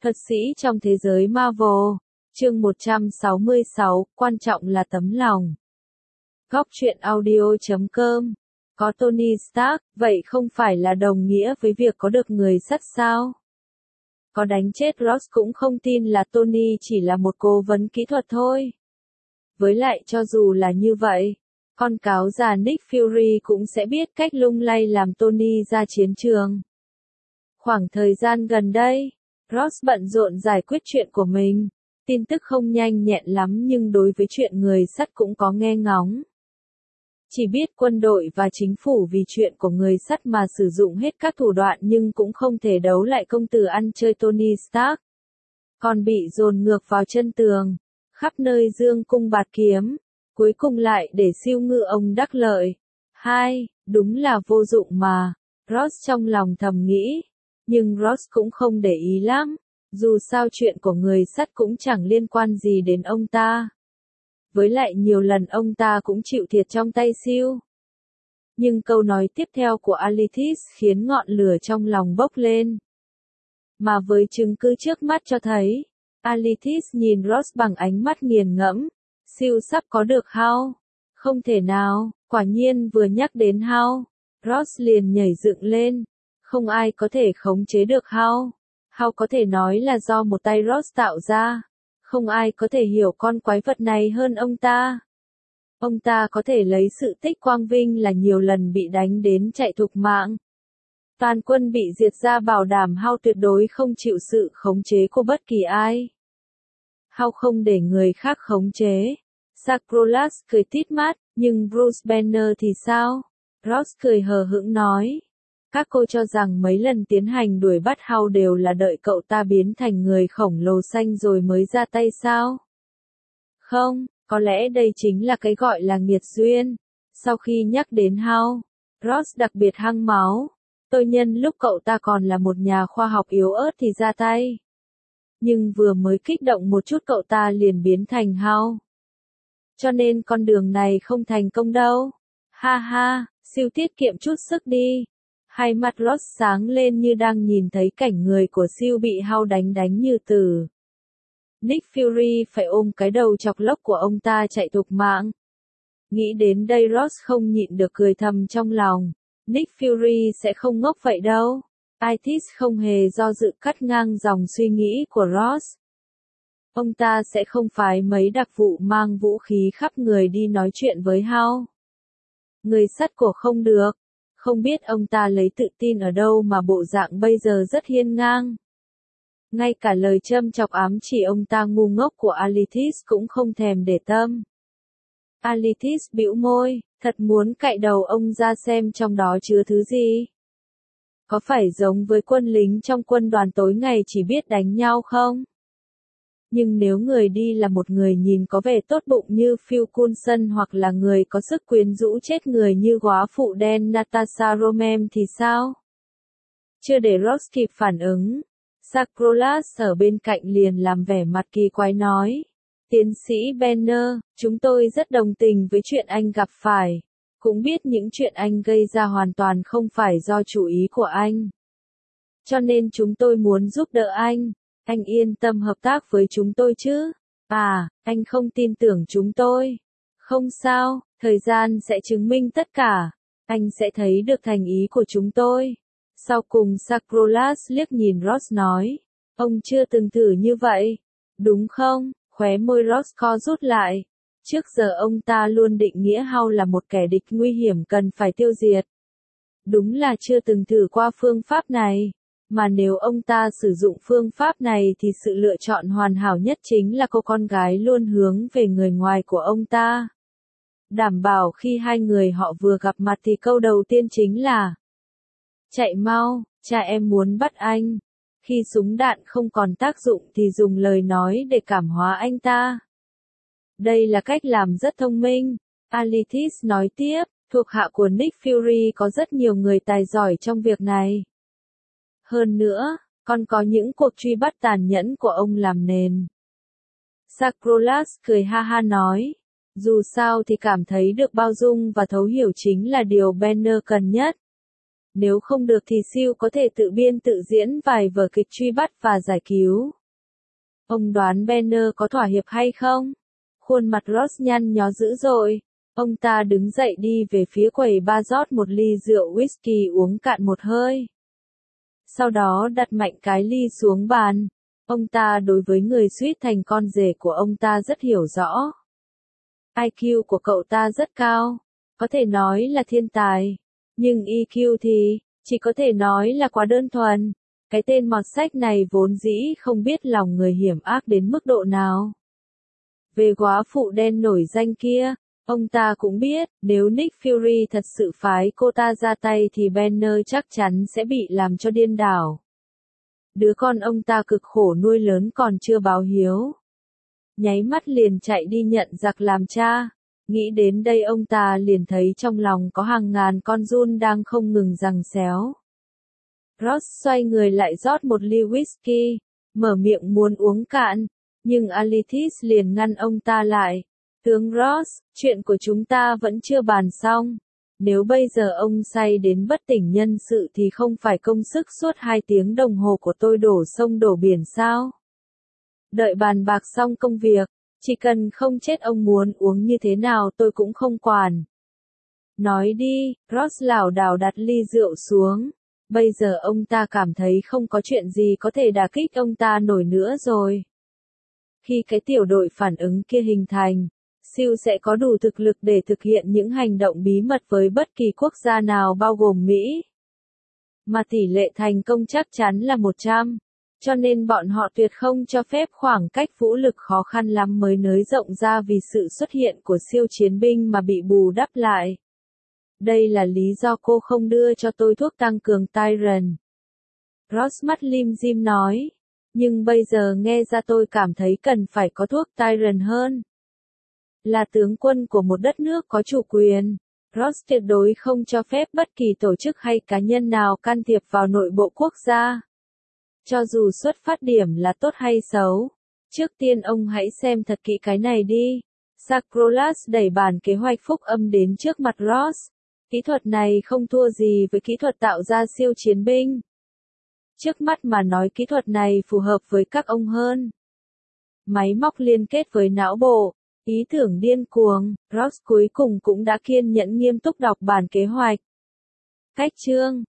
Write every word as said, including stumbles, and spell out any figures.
Thuật sĩ trong thế giới Marvel, chương một trăm sáu mươi sáu, quan trọng là tấm lòng. Góc truyện audio chấm com. Có Tony Stark, vậy không phải là đồng nghĩa với việc có được người sắt sao? Có đánh chết Ross cũng không tin là Tony chỉ là một cố vấn kỹ thuật thôi. Với lại cho dù là như vậy, con cáo già Nick Fury cũng sẽ biết cách lung lay làm Tony ra chiến trường. Khoảng thời gian gần đây, Ross bận rộn giải quyết chuyện của mình. Tin tức không nhanh nhẹn lắm nhưng đối với chuyện người sắt cũng có nghe ngóng. Chỉ biết quân đội và chính phủ vì chuyện của người sắt mà sử dụng hết các thủ đoạn nhưng cũng không thể đấu lại công tử ăn chơi Tony Stark. Còn bị dồn ngược vào chân tường, khắp nơi dương cung bạt kiếm, cuối cùng lại để siêu ngư ông đắc lợi. Hai, đúng là vô dụng mà, Ross trong lòng thầm nghĩ. Nhưng Ross cũng không để ý lắm, dù sao chuyện của người sắt cũng chẳng liên quan gì đến ông ta. Với lại nhiều lần ông ta cũng chịu thiệt trong tay siêu. Nhưng câu nói tiếp theo của Alethis khiến ngọn lửa trong lòng bốc lên. Mà với chứng cứ trước mắt cho thấy, Alethis nhìn Ross bằng ánh mắt nghiền ngẫm, siêu sắp có được Hao. Không thể nào, quả nhiên vừa nhắc đến Hao, Ross liền nhảy dựng lên. Không ai có thể khống chế được Hao. Hao có thể nói là do một tay Ross tạo ra. Không ai có thể hiểu con quái vật này hơn ông ta. Ông ta có thể lấy sự tích quang vinh là nhiều lần bị đánh đến chạy thục mạng. Toàn quân bị diệt ra bảo đảm Hao tuyệt đối không chịu sự khống chế của bất kỳ ai. Hao không để người khác khống chế. Sacrolas cười tít mắt, nhưng Bruce Banner thì sao? Ross cười hờ hững nói. Các cô cho rằng mấy lần tiến hành đuổi bắt Hao đều là đợi cậu ta biến thành người khổng lồ xanh rồi mới ra tay sao? Không, có lẽ đây chính là cái gọi là nghiệt duyên. Sau khi nhắc đến Hao, Ross đặc biệt hăng máu. Tôi nhân lúc cậu ta còn là một nhà khoa học yếu ớt thì ra tay. Nhưng vừa mới kích động một chút cậu ta liền biến thành Hao. Cho nên con đường này không thành công đâu. Ha ha, siêu tiết kiệm chút sức đi. Hai mắt Ross sáng lên như đang nhìn thấy cảnh người của siêu bị Hao đánh đánh như tử. Nick Fury phải ôm cái đầu chọc lốc của ông ta chạy thục mạng. Nghĩ đến đây Ross không nhịn được cười thầm trong lòng. Nick Fury sẽ không ngốc vậy đâu. Alethis không hề do dự cắt ngang dòng suy nghĩ của Ross. Ông ta sẽ không phái mấy đặc vụ mang vũ khí khắp người đi nói chuyện với Hao. Người sắt của không được. Không biết ông ta lấy tự tin ở đâu mà bộ dạng bây giờ rất hiên ngang. Ngay cả lời châm chọc ám chỉ ông ta ngu ngốc của Alethis cũng không thèm để tâm. Alethis bĩu môi, thật muốn cạy đầu ông ra xem trong đó chứa thứ gì. Có phải giống với quân lính trong quân đoàn tối ngày chỉ biết đánh nhau không? Nhưng nếu người đi là một người nhìn có vẻ tốt bụng như Phil Coulson hoặc là người có sức quyến rũ chết người như góa phụ đen Natasha Romanoff thì sao? Chưa để Ross kịp phản ứng, Sacrolas ở bên cạnh liền làm vẻ mặt kỳ quái nói. Tiến sĩ Banner, chúng tôi rất đồng tình với chuyện anh gặp phải. Cũng biết những chuyện anh gây ra hoàn toàn không phải do chủ ý của anh. Cho nên chúng tôi muốn giúp đỡ anh. Anh yên tâm hợp tác với chúng tôi chứ? À, anh không tin tưởng chúng tôi. Không sao, thời gian sẽ chứng minh tất cả. Anh sẽ thấy được thành ý của chúng tôi. Sau cùng Sacrolas liếc nhìn Ross nói. Ông chưa từng thử như vậy. Đúng không? Khóe môi Ross co rút lại. Trước giờ ông ta luôn định nghĩa Hao là một kẻ địch nguy hiểm cần phải tiêu diệt. Đúng là chưa từng thử qua phương pháp này. Mà nếu ông ta sử dụng phương pháp này thì sự lựa chọn hoàn hảo nhất chính là cô con gái luôn hướng về người ngoài của ông ta. Đảm bảo khi hai người họ vừa gặp mặt thì câu đầu tiên chính là chạy mau, cha em muốn bắt anh. Khi súng đạn không còn tác dụng thì dùng lời nói để cảm hóa anh ta. Đây là cách làm rất thông minh. Alethis nói tiếp, thuộc hạ của Nick Fury có rất nhiều người tài giỏi trong việc này. Hơn nữa, còn có những cuộc truy bắt tàn nhẫn của ông làm nền. Sacrolas cười ha ha nói, dù sao thì cảm thấy được bao dung và thấu hiểu chính là điều Banner cần nhất. Nếu không được thì siêu có thể tự biên tự diễn vài vở kịch truy bắt và giải cứu. Ông đoán Banner có thỏa hiệp hay không? Khuôn mặt Ross nhăn nhó dữ dội. Ông ta đứng dậy đi về phía quầy bar rót một ly rượu whisky uống cạn một hơi. Sau đó đặt mạnh cái ly xuống bàn. Ông ta đối với người suýt thành con rể của ông ta rất hiểu rõ. i kiu của cậu ta rất cao. Có thể nói là thiên tài. Nhưng e kiu thì, chỉ có thể nói là quá đơn thuần. Cái tên mọt sách này vốn dĩ không biết lòng người hiểm ác đến mức độ nào. Về góa phụ đen nổi danh kia, ông ta cũng biết, nếu Nick Fury thật sự phái cô ta ra tay thì Banner chắc chắn sẽ bị làm cho điên đảo. Đứa con ông ta cực khổ nuôi lớn còn chưa báo hiếu. Nháy mắt liền chạy đi nhận giặc làm cha. Nghĩ đến đây ông ta liền thấy trong lòng có hàng ngàn con giun đang không ngừng giằng xéo. Ross xoay người lại rót một ly whisky, mở miệng muốn uống cạn, nhưng Alethis liền ngăn ông ta lại. Tướng Ross, chuyện của chúng ta vẫn chưa bàn xong. Nếu bây giờ ông say đến bất tỉnh nhân sự thì không phải công sức suốt hai tiếng đồng hồ của tôi đổ sông đổ biển sao? Đợi bàn bạc xong công việc, chỉ cần không chết ông muốn uống như thế nào tôi cũng không quản. Nói đi, Ross lảo đảo đặt ly rượu xuống. Bây giờ ông ta cảm thấy không có chuyện gì có thể đả kích ông ta nổi nữa rồi. Khi cái tiểu đội phản ứng kia hình thành, siêu sẽ có đủ thực lực để thực hiện những hành động bí mật với bất kỳ quốc gia nào bao gồm Mỹ. Mà tỷ lệ thành công chắc chắn là một trăm. Cho nên bọn họ tuyệt không cho phép khoảng cách vũ lực khó khăn lắm mới nới rộng ra vì sự xuất hiện của siêu chiến binh mà bị bù đắp lại. Đây là lý do cô không đưa cho tôi thuốc tăng cường Tyrant. Ross mắt lim dim nói. Nhưng bây giờ nghe ra tôi cảm thấy cần phải có thuốc Tyrant hơn. Là tướng quân của một đất nước có chủ quyền, Ross tuyệt đối không cho phép bất kỳ tổ chức hay cá nhân nào can thiệp vào nội bộ quốc gia. Cho dù xuất phát điểm là tốt hay xấu. Trước tiên ông hãy xem thật kỹ cái này đi. Sacrolas đẩy bản kế hoạch phúc âm đến trước mặt Ross. Kỹ thuật này không thua gì với kỹ thuật tạo ra siêu chiến binh. Trước mắt mà nói kỹ thuật này phù hợp với các ông hơn. Máy móc liên kết với não bộ. Ý tưởng điên cuồng, Ross cuối cùng cũng đã kiên nhẫn nghiêm túc đọc bản kế hoạch. Cách chương